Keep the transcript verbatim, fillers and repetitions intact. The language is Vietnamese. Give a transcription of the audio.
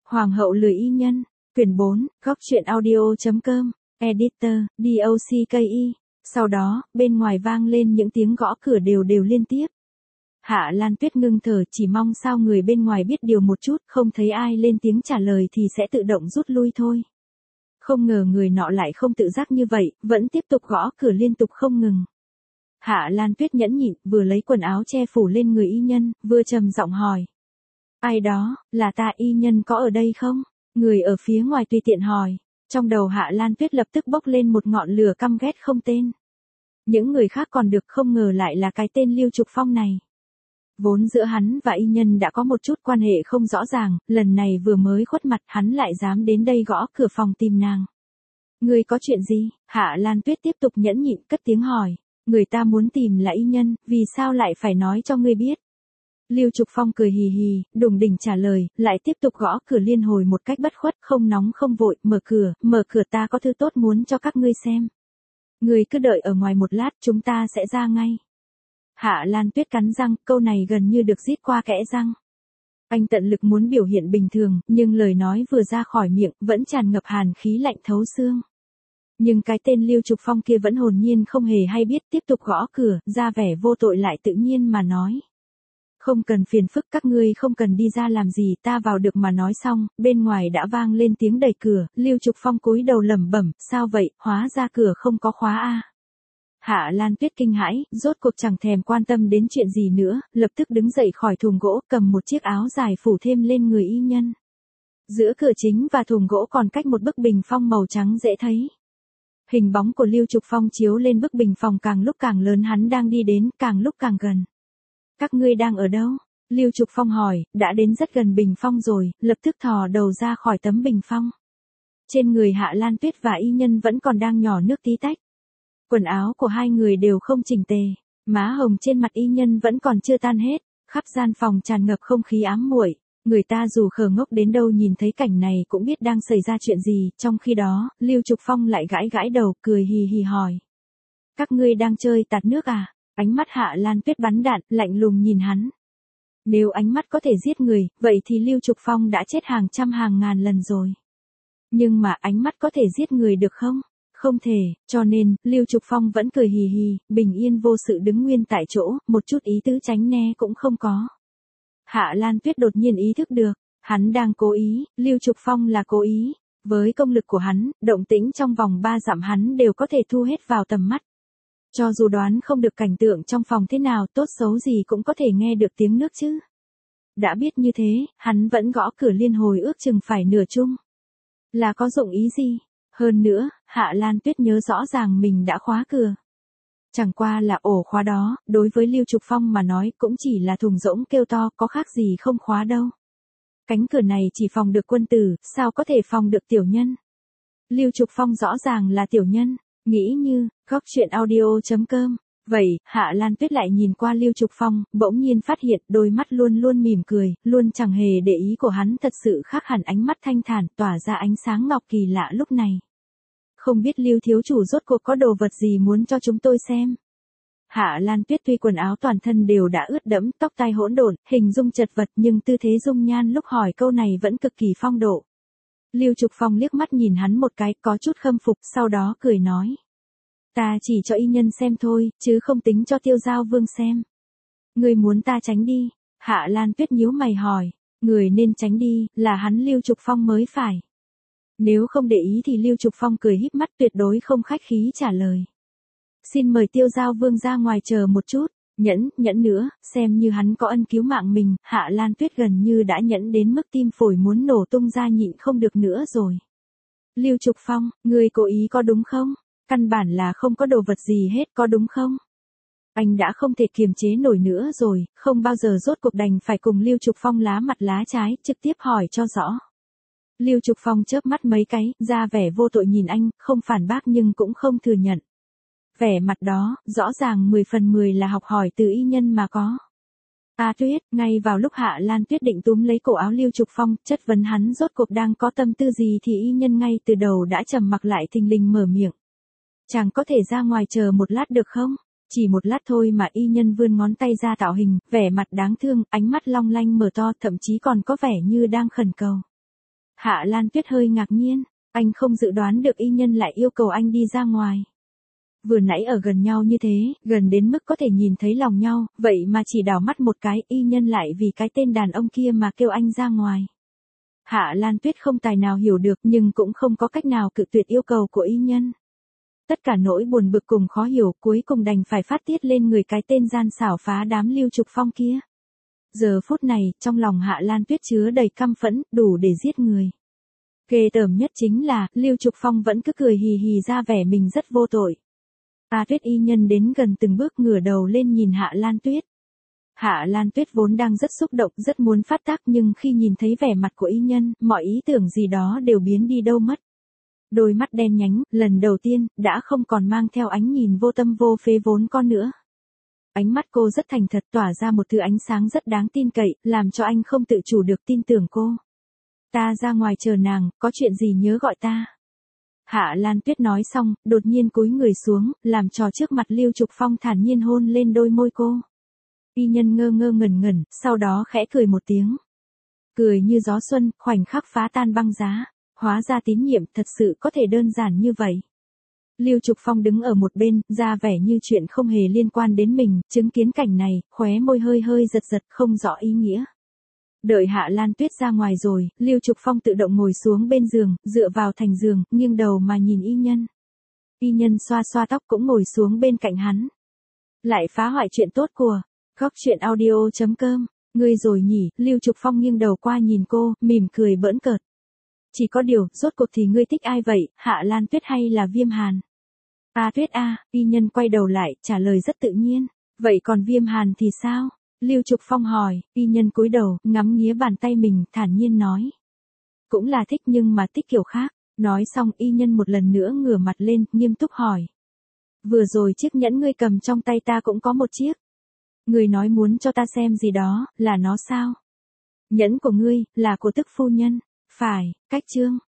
Hoàng hậu lười y nhân, quyển bốn, góc truyện audio.com, editor, docky. Sau đó, bên ngoài vang lên những tiếng gõ cửa đều đều liên tiếp. Hạ Lan Tuyết ngưng thở, chỉ mong sao người bên ngoài biết điều một chút, không thấy ai lên tiếng trả lời thì sẽ tự động rút lui thôi. Không ngờ người nọ lại không tự giác như vậy, vẫn tiếp tục gõ cửa liên tục không ngừng. Hạ Lan Tuyết nhẫn nhịn, vừa lấy quần áo che phủ lên người y nhân, vừa trầm giọng hỏi. Ai đó, là ta, y nhân có ở đây không? Người ở phía ngoài tùy tiện hỏi. Trong đầu Hạ Lan Tuyết lập tức bốc lên một ngọn lửa căm ghét không tên. Những người khác còn được, không ngờ lại là cái tên Lưu Trục Phong này. Vốn giữa hắn và y nhân đã có một chút quan hệ không rõ ràng, lần này vừa mới khuất mặt hắn lại dám đến đây gõ cửa phòng tìm nàng. Người có chuyện gì? Hạ Lan Tuyết tiếp tục nhẫn nhịn cất tiếng hỏi. Người ta muốn tìm là y nhân, vì sao lại phải nói cho ngươi biết? Lưu Trục Phong cười hì hì, đùng đỉnh trả lời, lại tiếp tục gõ cửa liên hồi một cách bất khuất, không nóng không vội, mở cửa, mở cửa, ta có thứ tốt muốn cho các ngươi xem. Ngươi cứ đợi ở ngoài một lát, chúng ta sẽ ra ngay. Hạ Lan Tuyết cắn răng, câu này gần như được rít qua kẽ răng. Anh tận lực muốn biểu hiện bình thường, nhưng lời nói vừa ra khỏi miệng, vẫn tràn ngập hàn khí lạnh thấu xương. Nhưng cái tên Lưu Trục Phong kia vẫn hồn nhiên không hề hay biết, tiếp tục gõ cửa, ra vẻ vô tội lại tự nhiên mà nói. Không cần phiền phức, các ngươi không cần đi ra làm gì, ta vào được mà. Nói xong, bên ngoài đã vang lên tiếng đẩy cửa, Lưu Trục Phong cúi đầu lẩm bẩm, sao vậy, hóa ra cửa không có khóa a. Hạ Lan Tuyết kinh hãi, rốt cuộc chẳng thèm quan tâm đến chuyện gì nữa, lập tức đứng dậy khỏi thùng gỗ, cầm một chiếc áo dài phủ thêm lên người y nhân. Giữa cửa chính và thùng gỗ còn cách một bức bình phong màu trắng dễ thấy. Hình bóng của Lưu Trục Phong chiếu lên bức bình phong càng lúc càng lớn, hắn đang đi đến, càng lúc càng gần. Các ngươi đang ở đâu? Lưu Trục Phong hỏi, đã đến rất gần bình phong rồi, lập tức thò đầu ra khỏi tấm bình phong. Trên người Hạ Lan Tuyết và y nhân vẫn còn đang nhỏ nước tí tách. Quần áo của hai người đều không chỉnh tề, má hồng trên mặt y nhân vẫn còn chưa tan hết, khắp gian phòng tràn ngập không khí ám muội. Người ta dù khờ ngốc đến đâu nhìn thấy cảnh này cũng biết đang xảy ra chuyện gì, trong khi đó, Lưu Trục Phong lại gãi gãi đầu, cười hì hì hỏi. Các ngươi đang chơi tạt nước à? Ánh mắt Hạ Lan Tuyết bắn đạn, lạnh lùng nhìn hắn. Nếu ánh mắt có thể giết người, vậy thì Lưu Trục Phong đã chết hàng trăm hàng ngàn lần rồi. Nhưng mà ánh mắt có thể giết người được không? Không thể, cho nên, Lưu Trục Phong vẫn cười hì hì, bình yên vô sự đứng nguyên tại chỗ, một chút ý tứ tránh né cũng không có. Hạ Lan Tuyết đột nhiên ý thức được, hắn đang cố ý, Lưu Trục Phong là cố ý. Với công lực của hắn, động tĩnh trong vòng ba dặm hắn đều có thể thu hết vào tầm mắt. Cho dù đoán không được cảnh tượng trong phòng thế nào, tốt xấu gì cũng có thể nghe được tiếng nước chứ. Đã biết như thế, hắn vẫn gõ cửa liên hồi ước chừng phải nửa chung. Là có dụng ý gì? Hơn nữa, Hạ Lan Tuyết nhớ rõ ràng mình đã khóa cửa. Chẳng qua là ổ khóa đó, đối với Lưu Trục Phong mà nói cũng chỉ là thùng rỗng kêu to, có khác gì không khóa đâu. Cánh cửa này chỉ phòng được quân tử, sao có thể phòng được tiểu nhân? Lưu Trục Phong rõ ràng là tiểu nhân, nghĩ như, góc truyện audio.com. Vậy, Hạ Lan Tuyết lại nhìn qua Lưu Trục Phong, bỗng nhiên phát hiện đôi mắt luôn luôn mỉm cười, luôn chẳng hề để ý của hắn thật sự khác hẳn ánh mắt thanh thản, tỏa ra ánh sáng ngọc kỳ lạ lúc này. Không biết Lưu thiếu chủ rốt cuộc có đồ vật gì muốn cho chúng tôi xem. Hạ Lan Tuyết tuy quần áo toàn thân đều đã ướt đẫm, tóc tai hỗn độn, hình dung chật vật, nhưng tư thế dung nhan lúc hỏi câu này vẫn cực kỳ phong độ. Lưu Trục Phong liếc mắt nhìn hắn một cái, có chút khâm phục, sau đó cười nói. Ta chỉ cho y nhân xem thôi, chứ không tính cho Tiêu Giao Vương xem. Người muốn ta tránh đi? Hạ Lan Tuyết nhíu mày hỏi. Người nên tránh đi, là hắn Lưu Trục Phong mới phải. Nếu không để ý thì Lưu Trục Phong cười híp mắt, tuyệt đối không khách khí trả lời. Xin mời Tiêu Giao Vương ra ngoài chờ một chút. Nhẫn, nhẫn nữa, xem như hắn có ân cứu mạng mình. Hạ Lan Tuyết gần như đã nhẫn đến mức tim phổi muốn nổ tung ra, nhịn không được nữa rồi. Lưu Trục Phong, ngươi cố ý có đúng không? Căn bản là không có đồ vật gì hết, có đúng không? Anh đã không thể kiềm chế nổi nữa rồi, không bao giờ rốt cuộc đành phải cùng Lưu Trục Phong lá mặt lá trái, trực tiếp hỏi cho rõ. Lưu Trục Phong chớp mắt mấy cái, ra vẻ vô tội nhìn anh, không phản bác nhưng cũng không thừa nhận. Vẻ mặt đó, rõ ràng mười phần mười là học hỏi từ y nhân mà có. A Tuyết, ngay vào lúc Hạ Lan Tuyết định túm lấy cổ áo Lưu Trục Phong, chất vấn hắn rốt cuộc đang có tâm tư gì thì y nhân ngay từ đầu đã trầm mặc lại thình lình mở miệng. Chàng có thể ra ngoài chờ một lát được không? Chỉ một lát thôi mà y nhân vươn ngón tay ra tạo hình, vẻ mặt đáng thương, ánh mắt long lanh mở to, thậm chí còn có vẻ như đang khẩn cầu. Hạ Lan Tuyết hơi ngạc nhiên, anh không dự đoán được y nhân lại yêu cầu anh đi ra ngoài. Vừa nãy ở gần nhau như thế, gần đến mức có thể nhìn thấy lòng nhau, vậy mà chỉ đảo mắt một cái, y nhân lại vì cái tên đàn ông kia mà kêu anh ra ngoài. Hạ Lan Tuyết không tài nào hiểu được nhưng cũng không có cách nào cự tuyệt yêu cầu của y nhân. Tất cả nỗi buồn bực cùng khó hiểu cuối cùng đành phải phát tiết lên người cái tên gian xảo phá đám Lưu Trục Phong kia. Giờ phút này, trong lòng Hạ Lan Tuyết chứa đầy căm phẫn, đủ để giết người. Ghê tởm nhất chính là, Lưu Trục Phong vẫn cứ cười hì hì ra vẻ mình rất vô tội. A Tuyết y nhân đến gần từng bước ngửa đầu lên nhìn Hạ Lan Tuyết. Hạ Lan Tuyết vốn đang rất xúc động, rất muốn phát tác nhưng khi nhìn thấy vẻ mặt của y nhân, mọi ý tưởng gì đó đều biến đi đâu mất. Đôi mắt đen nhánh, lần đầu tiên, đã không còn mang theo ánh nhìn vô tâm vô phế vốn con nữa. Ánh mắt cô rất thành thật tỏa ra một thứ ánh sáng rất đáng tin cậy, làm cho anh không tự chủ được tin tưởng cô. Ta ra ngoài chờ nàng, có chuyện gì nhớ gọi ta. Hạ Lan Tuyết nói xong, đột nhiên cúi người xuống, làm trò trước mặt Lưu Trục Phong thản nhiên hôn lên đôi môi cô. Y nhân ngơ ngơ ngẩn ngẩn, sau đó khẽ cười một tiếng. Cười như gió xuân, khoảnh khắc phá tan băng giá. Hóa ra tín nhiệm thật sự có thể đơn giản như vậy. Lưu Trục Phong đứng ở một bên, ra vẻ như chuyện không hề liên quan đến mình, chứng kiến cảnh này, khóe môi hơi hơi giật giật không rõ ý nghĩa. Đợi Hạ Lan Tuyết ra ngoài rồi, Lưu Trục Phong tự động ngồi xuống bên giường, dựa vào thành giường, nghiêng đầu mà nhìn y nhân. Y nhân xoa xoa tóc cũng ngồi xuống bên cạnh hắn. Lại phá hoại chuyện tốt của góc truyện audio chấm com, ngươi rồi nhỉ, Lưu Trục Phong nghiêng đầu qua nhìn cô, mỉm cười bỡn cợt. Chỉ có điều, rốt cuộc thì ngươi thích ai vậy, Hạ Lan Tuyết hay là Viêm Hàn? A Tuyết a, y nhân quay đầu lại, trả lời rất tự nhiên. Vậy còn Viêm Hàn thì sao? Lưu Trục Phong hỏi, y nhân cúi đầu, ngắm nghía bàn tay mình, thản nhiên nói. Cũng là thích nhưng mà thích kiểu khác. Nói xong y nhân một lần nữa ngửa mặt lên, nghiêm túc hỏi. Vừa rồi chiếc nhẫn ngươi cầm trong tay ta cũng có một chiếc. Ngươi nói muốn cho ta xem gì đó, là nó sao? Nhẫn của ngươi, là của tức phu nhân. Phải, cách chương.